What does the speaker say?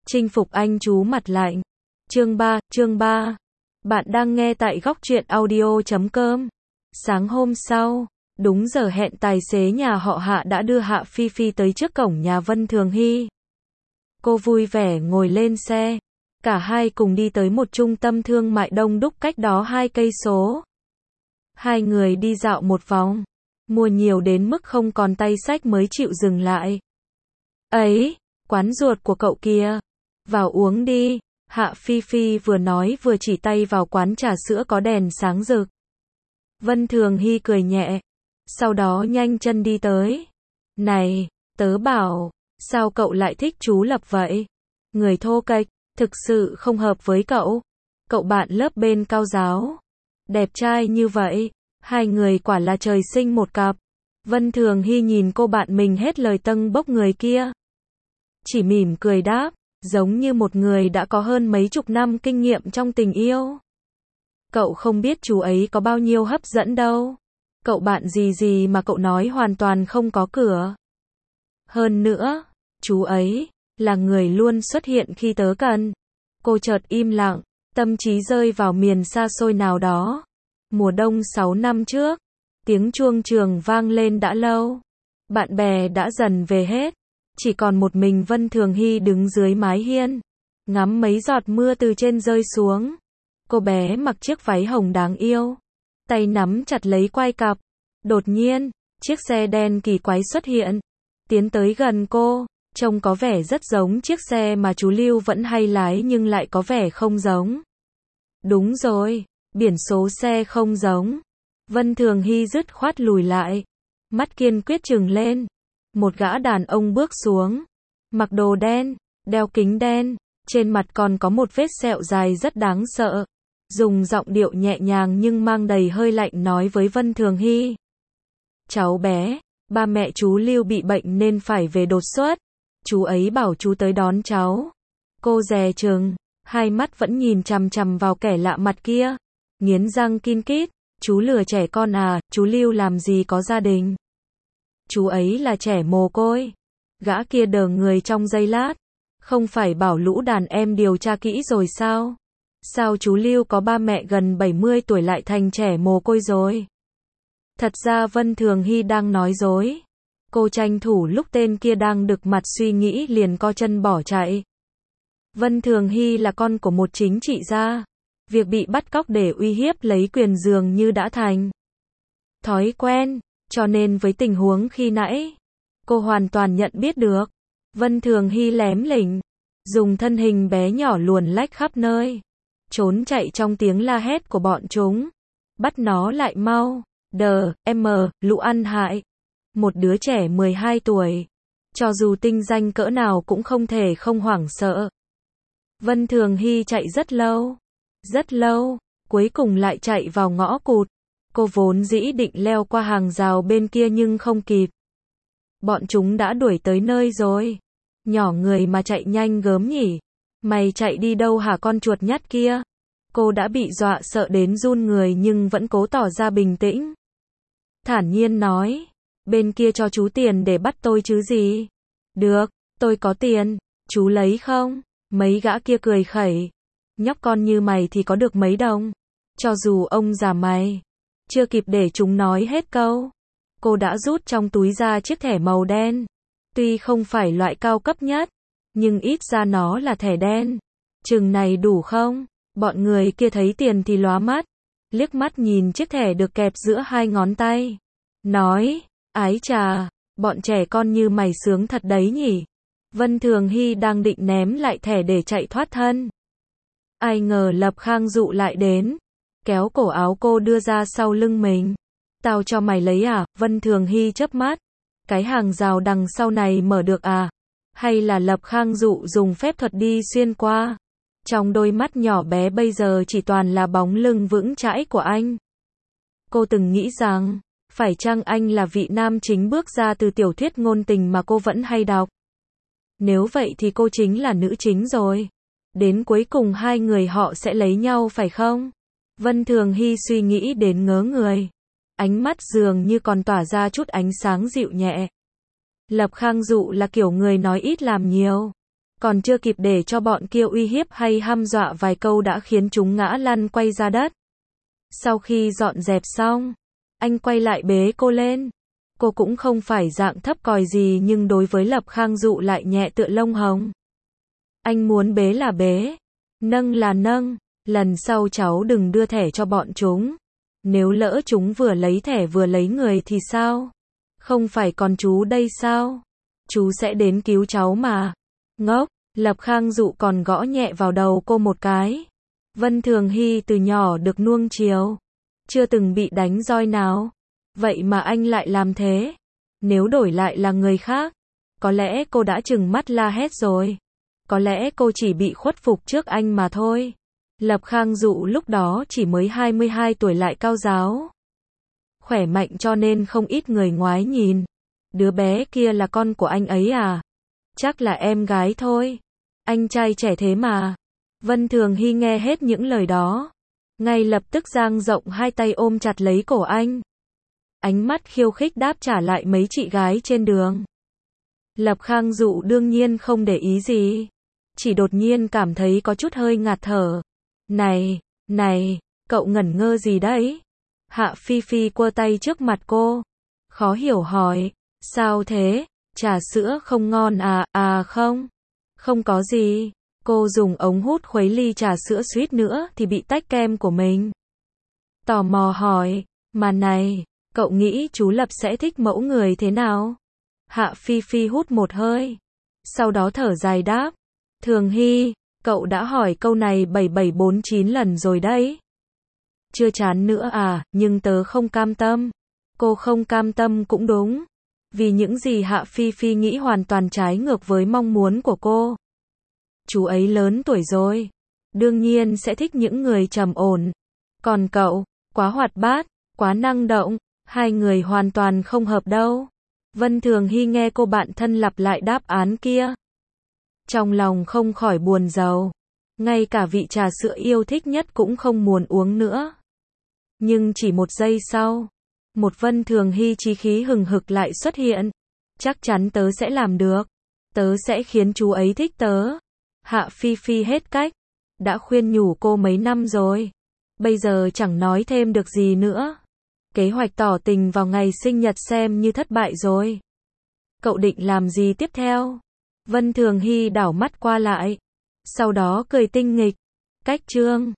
Chinh phục anh chú mặt lạnh. Chương 3. Bạn đang nghe tại góc truyện audio.com. Sáng hôm sau, đúng giờ hẹn tài xế nhà họ Hạ đã đưa Hạ Phi Phi tới trước cổng nhà Vân Thường Hy. Cô vui vẻ ngồi lên xe. Cả hai cùng đi tới một trung tâm thương mại đông đúc cách đó 2 cây số. Hai người đi dạo một vòng, mua nhiều đến mức không còn tay xách mới chịu dừng lại. Ấy, quán ruột của cậu kia, vào uống đi. Hạ Phi Phi vừa nói vừa chỉ tay vào quán trà sữa có đèn sáng rực. Vân Thường Hy cười nhẹ, sau đó nhanh chân đi tới. Này, tớ bảo, sao cậu lại thích chú Lập vậy? Người thô kệch, thực sự không hợp với cậu. Cậu bạn lớp bên cao giáo, đẹp trai như vậy, hai người quả là trời sinh một cặp. Vân Thường Hy nhìn cô bạn mình hết lời tâng bốc người kia, chỉ mỉm cười đáp, giống như một người đã có hơn mấy chục năm kinh nghiệm trong tình yêu. Cậu không biết chú ấy có bao nhiêu hấp dẫn đâu. Cậu bạn gì mà cậu nói hoàn toàn không có cửa. Hơn nữa, chú ấy là người luôn xuất hiện khi tớ cần. Cô chợt im lặng, tâm trí rơi vào miền xa xôi nào đó. Mùa đông 6 năm trước, tiếng chuông trường vang lên đã lâu. Bạn bè đã dần về hết. Chỉ còn một mình Vân Thường Hy đứng dưới mái hiên, ngắm mấy giọt mưa từ trên rơi xuống. Cô bé mặc chiếc váy hồng đáng yêu, tay nắm chặt lấy quai cặp. Đột nhiên, chiếc xe đen kỳ quái xuất hiện, tiến tới gần cô, trông có vẻ rất giống chiếc xe mà chú Lưu vẫn hay lái nhưng lại có vẻ không giống. Đúng rồi, biển số xe không giống. Vân Thường Hy dứt khoát lùi lại, mắt kiên quyết trừng lên. Một gã đàn ông bước xuống, mặc đồ đen, đeo kính đen, trên mặt còn có một vết sẹo dài rất đáng sợ. Dùng giọng điệu nhẹ nhàng nhưng mang đầy hơi lạnh nói với Vân Thường Hy. Cháu bé, ba mẹ chú Lưu bị bệnh nên phải về đột xuất. Chú ấy bảo chú tới đón cháu. Cô dè chừng, hai mắt vẫn nhìn chằm chằm vào kẻ lạ mặt kia. Nghiến răng kin kít, chú lừa trẻ con à, chú Lưu làm gì có gia đình. Chú ấy là trẻ mồ côi. Gã kia đờ người trong giây lát. Không phải bảo lũ đàn em điều tra kỹ rồi sao? Sao chú Lưu có ba mẹ gần 70 tuổi lại thành trẻ mồ côi rồi? Thật ra Vân Thường Hy đang nói dối. Cô tranh thủ lúc tên kia đang đực mặt suy nghĩ liền co chân bỏ chạy. Vân Thường Hy là con của một chính trị gia. Việc bị bắt cóc để uy hiếp lấy quyền dường như đã thành thói quen. Cho nên với tình huống khi nãy, cô hoàn toàn nhận biết được. Vân Thường Hy lém lỉnh, dùng thân hình bé nhỏ luồn lách khắp nơi, trốn chạy trong tiếng la hét của bọn chúng. Bắt nó lại mau, lũ ăn hại. Một đứa trẻ 12 tuổi, cho dù tinh danh cỡ nào cũng không thể không hoảng sợ. Vân Thường Hy chạy rất lâu, cuối cùng lại chạy vào ngõ cụt. Cô vốn dĩ định leo qua hàng rào bên kia nhưng không kịp. Bọn chúng đã đuổi tới nơi rồi. Nhỏ người mà chạy nhanh gớm nhỉ. Mày chạy đi đâu hả con chuột nhắt kia? Cô đã bị dọa sợ đến run người nhưng vẫn cố tỏ ra bình tĩnh. Thản nhiên nói, bên kia cho chú tiền để bắt tôi chứ gì. Được, tôi có tiền, chú lấy không? Mấy gã kia cười khẩy. Nhóc con như mày thì có được mấy đồng. Cho dù ông già mày. Chưa kịp để chúng nói hết câu, cô đã rút trong túi ra chiếc thẻ màu đen. Tuy không phải loại cao cấp nhất, nhưng ít ra nó là thẻ đen. Chừng này đủ không? Bọn người kia thấy tiền thì lóa mắt, liếc mắt nhìn chiếc thẻ được kẹp giữa hai ngón tay. Nói, ái chà, bọn trẻ con như mày sướng thật đấy nhỉ. Vân Thường Hy đang định ném lại thẻ để chạy thoát thân. Ai ngờ Lập Khang dụ lại đến, kéo cổ áo cô đưa ra sau lưng mình. Tao cho mày lấy à? Vân Thường Hy chớp mắt. Cái hàng rào đằng sau này mở được à? Hay là Lập Khang dụ dùng phép thuật đi xuyên qua? Trong đôi mắt nhỏ bé bây giờ chỉ toàn là bóng lưng vững chãi của anh. Cô từng nghĩ rằng, phải chăng anh là vị nam chính bước ra từ tiểu thuyết ngôn tình mà cô vẫn hay đọc? Nếu vậy thì cô chính là nữ chính rồi. Đến cuối cùng hai người họ sẽ lấy nhau phải không? Vân Thường Hy suy nghĩ đến ngớ người. Ánh mắt dường như còn tỏa ra chút ánh sáng dịu nhẹ. Lập Khang dụ là kiểu người nói ít làm nhiều. Còn chưa kịp để cho bọn kia uy hiếp hay hăm dọa vài câu đã khiến chúng ngã lăn quay ra đất. Sau khi dọn dẹp xong, anh quay lại bế cô lên. Cô cũng không phải dạng thấp còi gì nhưng đối với Lập Khang Dụ lại nhẹ tựa lông hồng. Anh muốn bế là bế, nâng là nâng, lần sau cháu đừng đưa thẻ cho bọn chúng. Nếu lỡ chúng vừa lấy thẻ vừa lấy người thì sao? Không phải còn chú đây sao? Chú sẽ đến cứu cháu mà. Ngốc, Lập Khang Dụ còn gõ nhẹ vào đầu cô một cái. Vân Thường Hy từ nhỏ được nuông chiều, chưa từng bị đánh roi nào. Vậy mà anh lại làm thế. Nếu đổi lại là người khác, có lẽ cô đã trừng mắt la hét rồi. Có lẽ cô chỉ bị khuất phục trước anh mà thôi. Lập Khang Dụ lúc đó chỉ mới 22 tuổi lại cao ráo. Khỏe mạnh cho nên không ít người ngoái nhìn. Đứa bé kia là con của anh ấy à? Chắc là em gái thôi. Anh trai trẻ thế mà. Vân Thường Hy nghe hết những lời đó. Ngay lập tức dang rộng hai tay ôm chặt lấy cổ anh. Ánh mắt khiêu khích đáp trả lại mấy chị gái trên đường. Lập Khang Dụ đương nhiên không để ý gì. Chỉ đột nhiên cảm thấy có chút hơi ngạt thở. Này, cậu ngẩn ngơ gì đấy? Hạ Phi Phi quơ tay trước mặt cô. Khó hiểu hỏi, sao thế? Trà sữa không ngon à? À không có gì. Cô dùng ống hút khuấy ly trà sữa suýt nữa thì bị tách kem của mình. Tò mò hỏi, mà này, cậu nghĩ chú Lập sẽ thích mẫu người thế nào? Hạ Phi Phi hút một hơi. Sau đó thở dài đáp. Thường Hy, cậu đã hỏi câu này 7749 lần rồi đấy. Chưa chán nữa à, nhưng tớ không cam tâm. Cô không cam tâm cũng đúng. Vì những gì Hạ Phi Phi nghĩ hoàn toàn trái ngược với mong muốn của cô. Chú ấy lớn tuổi rồi. Đương nhiên sẽ thích những người trầm ổn. Còn cậu, quá hoạt bát, quá năng động. Hai người hoàn toàn không hợp đâu. Vân Thường Hy nghe cô bạn thân lặp lại đáp án kia. Trong lòng không khỏi buồn rầu. Ngay cả vị trà sữa yêu thích nhất cũng không muốn uống nữa. Nhưng chỉ một giây sau, một Vân Thường Hy chí khí hừng hực lại xuất hiện. Chắc chắn tớ sẽ làm được. Tớ sẽ khiến chú ấy thích tớ. Hạ Phi Phi hết cách. Đã khuyên nhủ cô mấy năm rồi. Bây giờ chẳng nói thêm được gì nữa. Kế hoạch tỏ tình vào ngày sinh nhật xem như thất bại rồi. Cậu định làm gì tiếp theo? Vân Thường Hy đảo mắt qua lại. Sau đó cười tinh nghịch. Cách chương